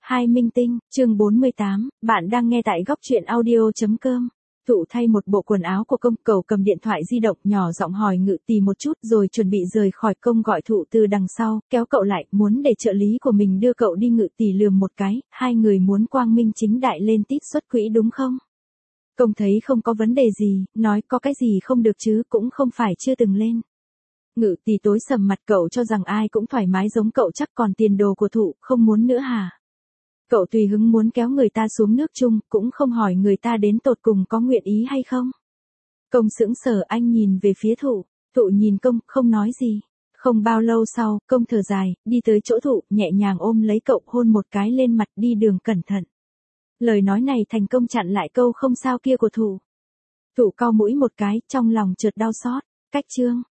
Hai minh tinh, chương 48, bạn đang nghe tại góc truyện audio.com. Thụ thay một bộ quần áo của công, cậu cầm điện thoại di động nhỏ giọng hỏi Ngự Tì một chút rồi chuẩn bị rời khỏi công, gọi Thụ từ đằng sau, kéo cậu lại, muốn để trợ lý của mình đưa cậu đi. Ngự Tì lườm một cái, hai người muốn quang minh chính đại lên tít xuất quỹ đúng không? Công thấy không có vấn đề gì, nói có cái gì không được chứ, cũng không phải chưa từng lên. Ngự Tì tối sầm mặt, cậu cho rằng ai cũng thoải mái giống cậu chắc, còn tiền đồ của Thụ, không muốn nữa hả? Cậu tùy hứng muốn kéo người ta xuống nước chung, cũng không hỏi người ta đến tột cùng có nguyện ý hay không. Công sững sờ, anh nhìn về phía Thụ, Thụ nhìn công, không nói gì. Không bao lâu sau, công thở dài, đi tới chỗ Thụ, nhẹ nhàng ôm lấy cậu, hôn một cái lên mặt, đi đường cẩn thận. Lời nói này thành công chặn lại câu không sao kia của Thụ. Thụ cau mũi một cái, trong lòng chợt đau xót. Cách chương